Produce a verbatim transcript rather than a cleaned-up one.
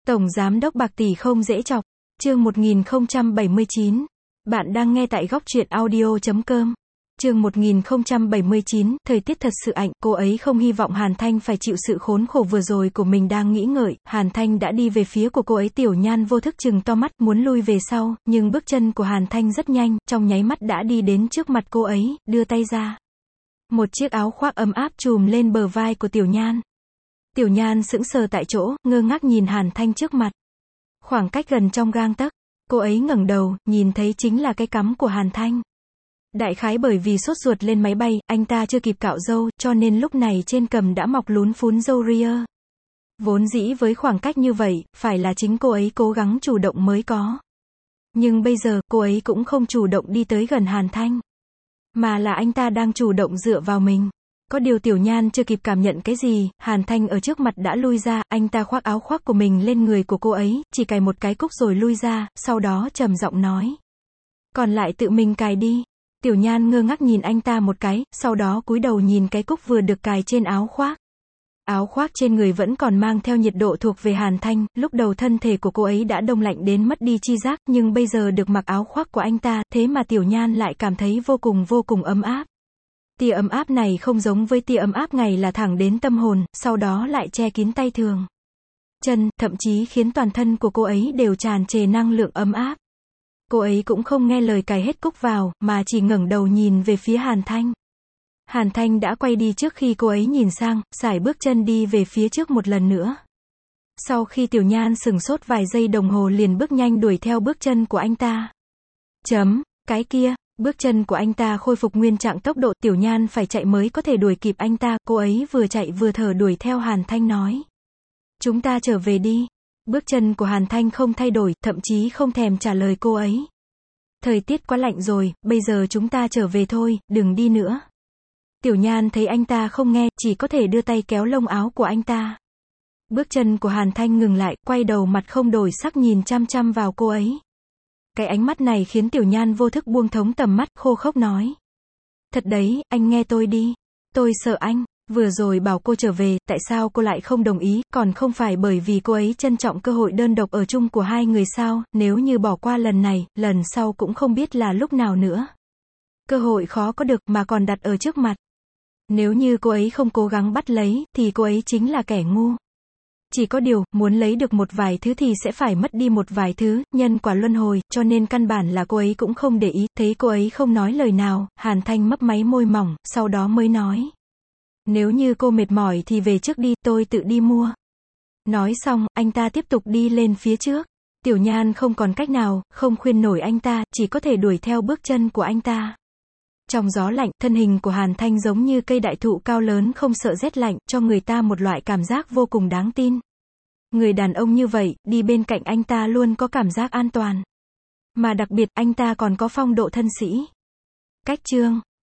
Tổng Giám đốc bạc tỷ không dễ chọc. Chương một nghìn không trăm bảy mươi chín. Bạn đang nghe tại góc truyện audio chấm com. Chương một nghìn không trăm bảy mươi chín, thời tiết thật sự ạnh, cô ấy không hy vọng Hàn Thanh phải chịu sự khốn khổ vừa rồi của mình. Đang nghĩ ngợi, Hàn Thanh đã đi về phía của cô ấy. Tiểu Nhan vô thức chừng to mắt, muốn lui về sau, nhưng bước chân của Hàn Thanh rất nhanh, trong nháy mắt đã đi đến trước mặt cô ấy, đưa tay ra. Một chiếc áo khoác ấm áp trùm lên bờ vai của Tiểu Nhan. Tiểu Nhan sững sờ tại chỗ, ngơ ngác nhìn Hàn Thanh trước mặt. Khoảng cách gần trong gang tấc, cô ấy ngẩng đầu, nhìn thấy chính là cái cắm của Hàn Thanh. Đại khái bởi vì sốt ruột lên máy bay, anh ta chưa kịp cạo râu, cho nên lúc này trên cằm đã mọc lún phún râu ria. Vốn dĩ với khoảng cách như vậy, phải là chính cô ấy cố gắng chủ động mới có. Nhưng bây giờ, cô ấy cũng không chủ động đi tới gần Hàn Thanh. Mà là anh ta đang chủ động dựa vào mình. Có điều Tiểu Nhan chưa kịp cảm nhận cái gì, Hàn Thanh ở trước mặt đã lui ra, anh ta khoác áo khoác của mình lên người của cô ấy, chỉ cài một cái cúc rồi lui ra, sau đó trầm giọng nói. Còn lại tự mình cài đi. Tiểu Nhan ngơ ngác nhìn anh ta một cái, sau đó cúi đầu nhìn cái cúc vừa được cài trên áo khoác. Áo khoác trên người vẫn còn mang theo nhiệt độ thuộc về Hàn Thanh, lúc đầu thân thể của cô ấy đã đông lạnh đến mất đi chi giác, nhưng bây giờ được mặc áo khoác của anh ta, thế mà Tiểu Nhan lại cảm thấy vô cùng vô cùng ấm áp. Tia ấm áp này không giống với tia ấm áp ngày là thẳng đến tâm hồn, sau đó lại che kín tay thường. Chân, thậm chí khiến toàn thân của cô ấy đều tràn trề năng lượng ấm áp. Cô ấy cũng không nghe lời cài hết cúc vào, mà chỉ ngẩng đầu nhìn về phía Hàn Thanh. Hàn Thanh đã quay đi trước khi cô ấy nhìn sang, sải bước chân đi về phía trước một lần nữa. Sau khi Tiểu Nhan sửng sốt vài giây đồng hồ liền bước nhanh đuổi theo bước chân của anh ta. Chấm, cái kia, bước chân của anh ta khôi phục nguyên trạng tốc độ, Tiểu Nhan phải chạy mới có thể đuổi kịp anh ta, cô ấy vừa chạy vừa thở đuổi theo Hàn Thanh nói. Chúng ta trở về đi. Bước chân của Hàn Thanh không thay đổi, thậm chí không thèm trả lời cô ấy. Thời tiết quá lạnh rồi, bây giờ chúng ta trở về thôi, đừng đi nữa. Tiểu Nhan thấy anh ta không nghe, chỉ có thể đưa tay kéo lông áo của anh ta. Bước chân của Hàn Thanh ngừng lại, quay đầu mặt không đổi sắc nhìn chăm chăm vào cô ấy. Cái ánh mắt này khiến Tiểu Nhan vô thức buông thống tầm mắt, khô khốc nói. Thật đấy, anh nghe tôi đi. Tôi sợ anh. Vừa rồi bảo cô trở về, tại sao cô lại không đồng ý, còn không phải bởi vì cô ấy trân trọng cơ hội đơn độc ở chung của hai người sao, nếu như bỏ qua lần này, lần sau cũng không biết là lúc nào nữa. Cơ hội khó có được mà còn đặt ở trước mặt. Nếu như cô ấy không cố gắng bắt lấy, thì cô ấy chính là kẻ ngu. Chỉ có điều, muốn lấy được một vài thứ thì sẽ phải mất đi một vài thứ, nhân quả luân hồi, cho nên căn bản là cô ấy cũng không để ý, thấy cô ấy không nói lời nào, Hàn Thanh mấp máy môi mỏng, sau đó mới nói. Nếu như cô mệt mỏi thì về trước đi, tôi tự đi mua. Nói xong, anh ta tiếp tục đi lên phía trước. Tiểu Nhan không còn cách nào, không khuyên nổi anh ta, chỉ có thể đuổi theo bước chân của anh ta. Trong gió lạnh, thân hình của Hàn Thanh giống như cây đại thụ cao lớn không sợ rét lạnh, cho người ta một loại cảm giác vô cùng đáng tin. Người đàn ông như vậy, đi bên cạnh anh ta luôn có cảm giác an toàn. Mà đặc biệt, anh ta còn có phong độ thân sĩ. Cách chương